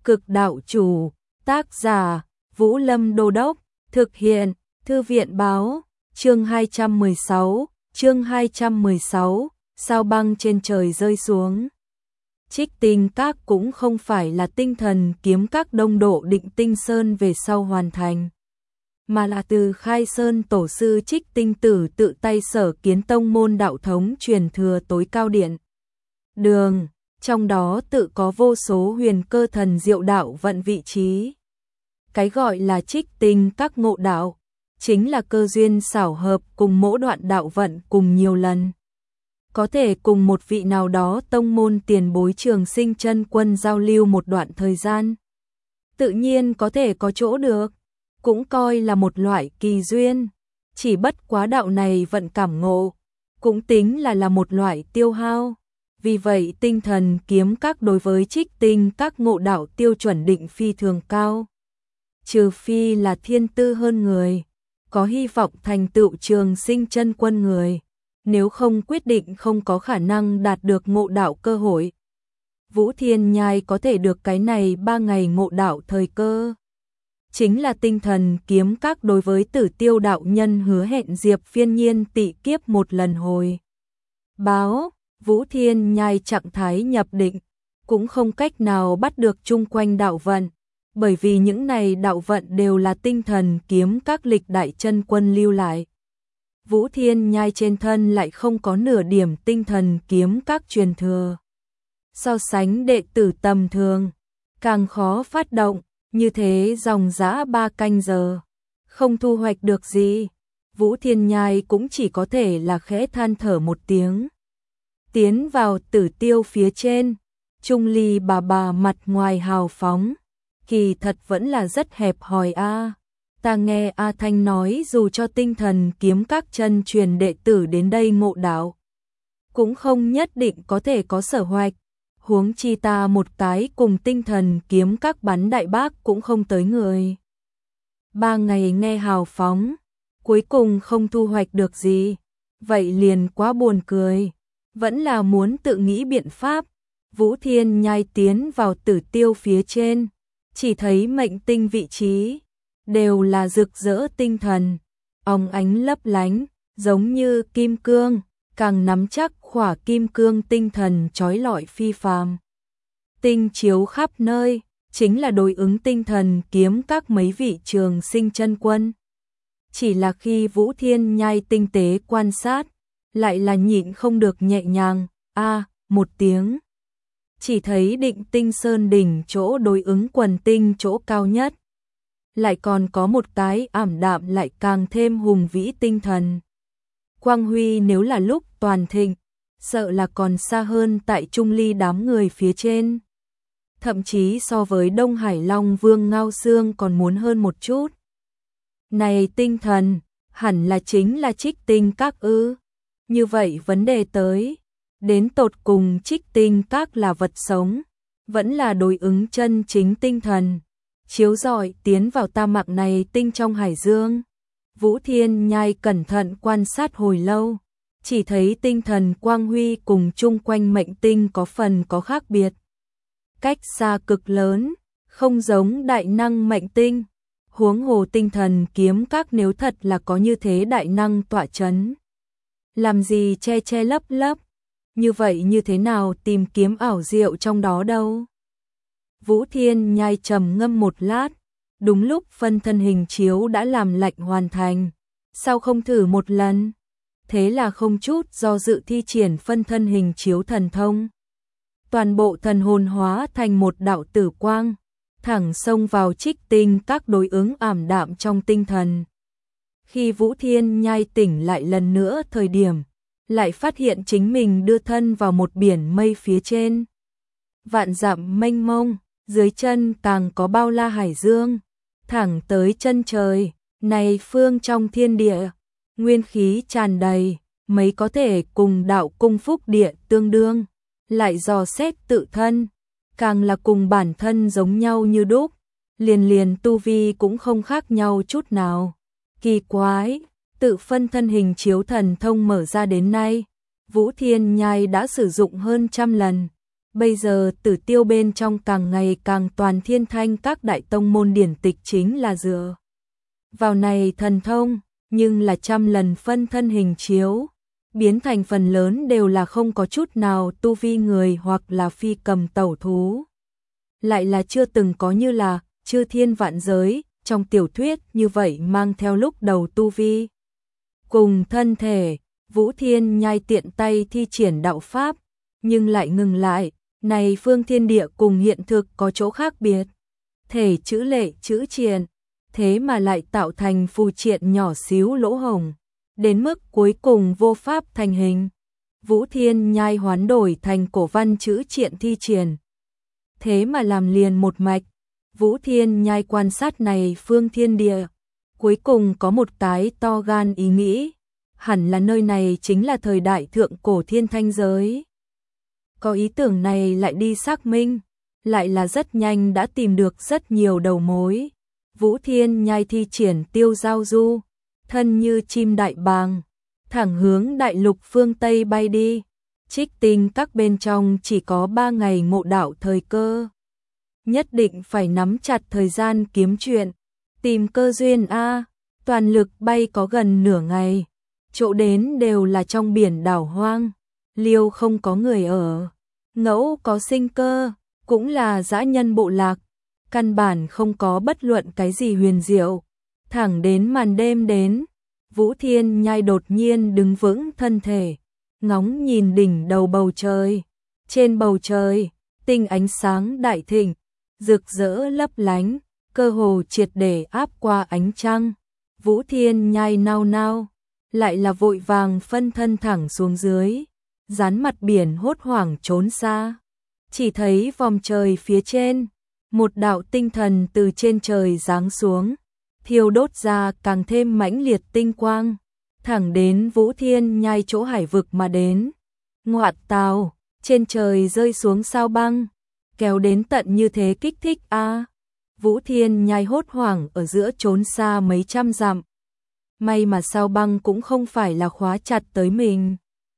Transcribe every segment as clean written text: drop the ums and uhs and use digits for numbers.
Cực đạo chủ, tác giả, Vũ Lâm Đô Đốc, thực hiện, Thư viện báo, chương 216, sao băng trên trời rơi xuống. Trích Tinh Các cũng không phải là Tinh Thần Kiếm Các đông độ Định Tinh Sơn về sau hoàn thành, mà là từ Khai Sơn tổ sư Trích Tinh Tử tự tay sở kiến tông môn đạo thống truyền thừa tối cao điện đường, trong đó tự có vô số huyền cơ thần diệu đạo vận vị trí. Cái gọi là Trích Tinh Các ngộ đạo, chính là cơ duyên xảo hợp cùng mỗi đoạn đạo vận cùng nhiều lần. Có thể cùng một vị nào đó tông môn tiền bối Trường Sinh chân quân giao lưu một đoạn thời gian. Tự nhiên có thể có chỗ được, cũng coi là một loại kỳ duyên. Chỉ bất quá đạo này vận cảm ngộ, cũng tính là một loại tiêu hao. Vì vậy Tinh Thần Kiếm Các đối với Trích Tinh Các ngộ đạo tiêu chuẩn định phi thường cao. Trừ phi là thiên tư hơn người, có hy vọng thành tựu Trường Sinh chân quân người, nếu không quyết định không có khả năng đạt được ngộ đạo cơ hội. Vũ Thiên Nhai có thể được cái này 3 ngày ngộ đạo thời cơ, chính là Tinh Thần Kiếm Các đối với Tử Tiêu đạo nhân hứa hẹn Diệp Phiên Nhiên tị kiếp một lần hồi báo. Vũ Thiên Nhai trạng thái nhập định, cũng không cách nào bắt được chung quanh đạo vận, bởi vì những này đạo vận đều là Tinh Thần Kiếm Các lịch đại chân quân lưu lại. Vũ Thiên Nhai trên thân lại không có nửa điểm Tinh Thần Kiếm Các truyền thừa. So sánh đệ tử tầm thường, càng khó phát động, như thế dòng dã 3 canh giờ, không thu hoạch được gì. Vũ Thiên Nhai cũng chỉ có thể là khẽ than thở một tiếng. Tiến vào Tử Tiêu phía trên, Trung Ly bà mặt ngoài hào phóng, kỳ thật vẫn là rất hẹp hòi a. Ta nghe A Thanh nói dù cho Tinh Thần Kiếm Các chân truyền đệ tử đến đây ngộ đạo, cũng không nhất định có thể có sở hoạch, huống chi ta một cái cùng Tinh Thần Kiếm Các bắn đại bác cũng không tới người. 3 ngày nghe hào phóng, cuối cùng không thu hoạch được gì, vậy liền quá buồn cười, vẫn là muốn tự nghĩ biện pháp. Vũ Thiên Nhai tiến vào Tử Tiêu phía trên, chỉ thấy mệnh tinh vị trí đều là rực rỡ tinh thần, óng ánh lấp lánh, giống như kim cương, càng nắm chắc khỏa kim cương tinh thần chói lọi phi phàm. Tinh chiếu khắp nơi, chính là đối ứng Tinh Thần Kiếm Các mấy vị Trường Sinh chân quân. Chỉ là khi Vũ Thiên Nhai tinh tế quan sát, lại là nhịn không được nhẹ nhàng, một tiếng. Chỉ thấy Định Tinh Sơn đỉnh chỗ đối ứng quần tinh chỗ cao nhất, lại còn có một cái ảm đạm lại càng thêm hùng vĩ tinh thần. Quang huy nếu là lúc toàn thịnh, sợ là còn xa hơn tại Trung Ly đám người phía trên. Thậm chí so với Đông Hải Long Vương Ngao Xương còn muốn hơn một chút. Này tinh thần, hẳn là chính là Trích Tinh Các ư? Như vậy vấn đề tới, đến tột cùng Trích Tinh Các là vật sống, vẫn là đối ứng chân chính tinh thần, chiếu rọi tiến vào ta mạc này tinh trong hải dương. Vũ Thiên Nhai cẩn thận quan sát hồi lâu, chỉ thấy tinh thần quang huy cùng chung quanh mệnh tinh có phần có khác biệt. Cách xa cực lớn, không giống đại năng mệnh tinh, huống hồ Tinh Thần Kiếm Các nếu thật là có như thế đại năng tọa chấn, làm gì che che lấp lấp, như vậy như thế nào tìm kiếm ảo diệu trong đó đâu. Vũ Thiên Nhai trầm ngâm một lát, đúng lúc phân thân hình chiếu đã làm lạnh hoàn thành, sao không thử một lần? Thế là không chút do dự thi triển phân thân hình chiếu thần thông. Toàn bộ thần hồn hóa thành một đạo tử quang, thẳng xông vào Trích Tinh Các đối ứng ảm đạm trong tinh thần. Khi Vũ Thiên Nhai tỉnh lại lần nữa thời điểm, lại phát hiện chính mình đưa thân vào một biển mây phía trên. Vạn dặm mênh mông, dưới chân càng có bao la hải dương, thẳng tới chân trời, này phương trong thiên địa, nguyên khí tràn đầy, mấy có thể cùng đạo cung phúc địa tương đương, lại dò xét tự thân, càng là cùng bản thân giống nhau như đúc, liền tu vi cũng không khác nhau chút nào. Kỳ quái, tự phân thân hình chiếu thần thông mở ra đến nay, Vũ Thiên Nhai đã sử dụng hơn 100 lần, Bây giờ Tử Tiêu bên trong càng ngày càng toàn thiên thanh các đại tông môn điển tịch chính là dựa vào này thần thông, nhưng là trăm lần phân thân hình chiếu, biến thành phần lớn đều là không có chút nào tu vi người hoặc là phi cầm tẩu thú. Lại là chưa từng có như là chư thiên vạn giới, trong tiểu thuyết như vậy mang theo lúc đầu tu vi. Cùng thân thể, Vũ Thiên Nhai tiện tay thi triển đạo pháp, nhưng lại ngừng lại, này phương thiên địa cùng hiện thực có chỗ khác biệt. Thể chữ lệ chữ triện, thế mà lại tạo thành phù triện nhỏ xíu lỗ hổng, đến mức cuối cùng vô pháp thành hình. Vũ Thiên Nhai hoán đổi thành cổ văn chữ triện thi triển. Thế mà làm liền một mạch, Vũ Thiên Nhai quan sát này phương thiên địa, cuối cùng có một cái to gan ý nghĩ, hẳn là nơi này chính là thời đại thượng cổ thiên thanh giới. Có ý tưởng này lại đi xác minh, lại là rất nhanh đã tìm được rất nhiều đầu mối. Vũ Thiên Nhai thi triển tiêu giao du, thân như chim đại bàng, thẳng hướng đại lục phương Tây bay đi. Trích Tinh các bên trong chỉ có 3 ngày ngộ đạo thời cơ. Nhất định phải nắm chặt thời gian kiếm chuyện, tìm cơ duyên a, toàn lực bay có gần nửa ngày. Chỗ đến đều là trong biển đảo hoang, liêu không có người ở, ngẫu có sinh cơ, cũng là dã nhân bộ lạc, căn bản không có bất luận cái gì huyền diệu. Thẳng đến màn đêm đến, Vũ Thiên Nhai đột nhiên đứng vững thân thể, ngóng nhìn đỉnh đầu bầu trời. Trên bầu trời, tinh ánh sáng đại thịnh, rực rỡ lấp lánh, cơ hồ triệt để áp qua ánh trăng. Vũ Thiên Nhai nao nao, lại là vội vàng phân thân thẳng xuống dưới, dán mặt biển hốt hoảng trốn xa. Chỉ thấy vòm trời phía trên, một đạo tinh thần từ trên trời giáng xuống, thiêu đốt ra càng thêm mãnh liệt tinh quang, thẳng đến Vũ Thiên Nhai chỗ hải vực mà đến. Ngoạn tào, trên trời rơi xuống sao băng, kéo đến tận như thế kích thích a. Vũ Thiên Nhai hốt hoảng ở giữa trốn xa mấy trăm dặm. May mà sao băng cũng không phải là khóa chặt tới mình.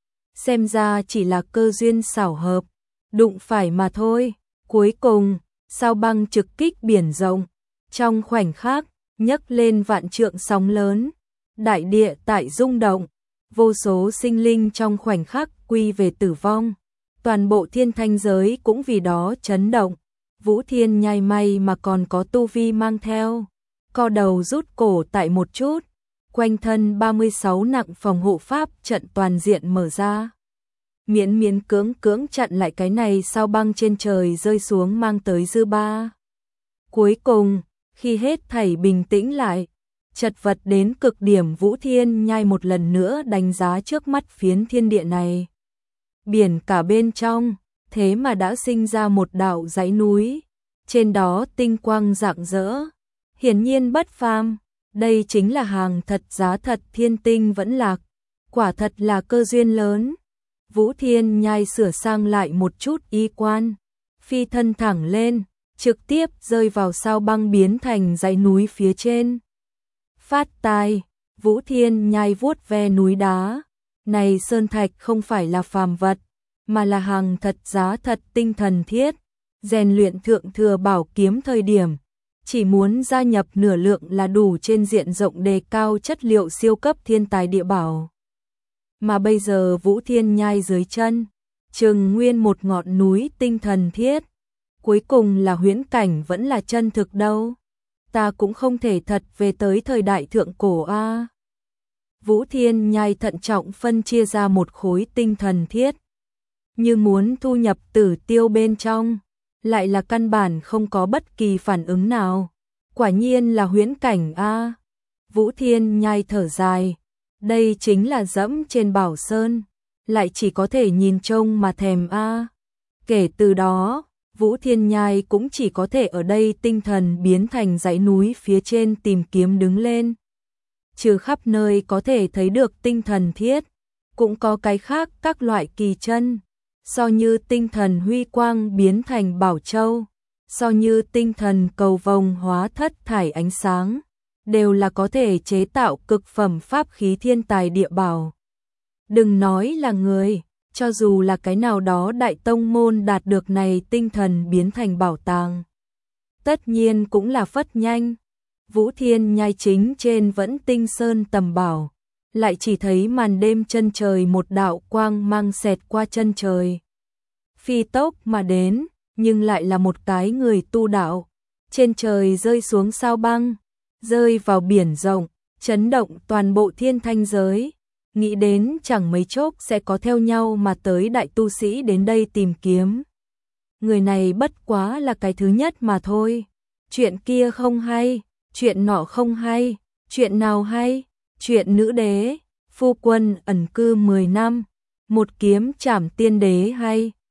Xem ra chỉ là cơ duyên xảo hợp, đụng phải mà thôi. Cuối cùng, sao băng trực kích biển rộng, trong khoảnh khắc nhấc lên vạn trượng sóng lớn, đại địa tại rung động, vô số sinh linh trong khoảnh khắc quy về tử vong, toàn bộ thiên thanh giới cũng vì đó chấn động. Vũ Thiên Nhai may mà còn có tu vi mang theo, co đầu rút cổ tại một chút, quanh thân 36 nặng phòng hộ pháp trận toàn diện mở ra. Miễn miễn cưỡng chặn lại cái này sao băng trên trời rơi xuống mang tới dư ba. Cuối cùng, khi hết thảy bình tĩnh lại, chật vật đến cực điểm, Vũ Thiên Nhai một lần nữa đánh giá trước mắt phiến thiên địa này. Biển cả bên trong, thế mà đã sinh ra một đạo dãy núi, trên đó tinh quang rạng rỡ, hiển nhiên bất phàm. Đây chính là hàng thật giá thật thiên tinh vẫn lạc, quả thật là cơ duyên lớn. Vũ Thiên Nhai sửa sang lại một chút y quan, phi thân thẳng lên, trực tiếp rơi vào sao băng biến thành dãy núi phía trên. Phát tai, Vũ Thiên Nhai vuốt ve núi đá, này sơn thạch không phải là phàm vật, mà là hàng thật giá thật tinh thần thiết, rèn luyện thượng thừa bảo kiếm thời điểm, chỉ muốn gia nhập nửa lượng là đủ trên diện rộng đề cao chất liệu siêu cấp thiên tài địa bảo. Mà bây giờ Vũ Thiên Nhai dưới chân, chừng nguyên một ngọn núi tinh thần thiết, cuối cùng là huyễn cảnh vẫn là chân thực đâu. Ta cũng không thể thật về tới thời đại thượng cổ a. Vũ Thiên Nhai thận trọng phân chia ra một khối tinh thần thiết, như muốn thu nhập Tử Tiêu bên trong, lại là căn bản không có bất kỳ phản ứng nào. Quả nhiên là huyễn cảnh a. Vũ Thiên Nhai thở dài, đây chính là dẫm trên bảo sơn, lại chỉ có thể nhìn trông mà thèm a. Kể từ đó, Vũ Thiên Nhai cũng chỉ có thể ở đây tinh thần biến thành dãy núi phía trên tìm kiếm đứng lên. Trừ khắp nơi có thể thấy được tinh thần thiết, cũng có cái khác các loại kỳ chân, so như tinh thần huy quang biến thành bảo châu, so như tinh thần cầu vồng hóa thất thải ánh sáng, đều là có thể chế tạo cực phẩm pháp khí thiên tài địa bảo. Đừng nói là người, Cho dù là cái nào đó đại tông môn đạt được này tinh thần biến thành bảo tàng, tất nhiên cũng là phất nhanh. Vũ Thiên Nhai chính trên vẫn tinh sơn tầm bảo, lại chỉ thấy màn đêm chân trời một đạo quang mang xẹt qua chân trời. Phi tốc mà đến, nhưng lại là một cái người tu đạo. Trên trời rơi xuống sao băng, rơi vào biển rộng, chấn động toàn bộ thiên thanh giới. Nghĩ đến chẳng mấy chốc sẽ có theo nhau mà tới đại tu sĩ đến đây tìm kiếm. Người này bất quá là cái thứ nhất mà thôi. Chuyện kia không hay, chuyện nọ không hay, chuyện nào hay? Chuyện nữ đế, phu quân ẩn cư 10 năm, một kiếm trảm tiên đế hay.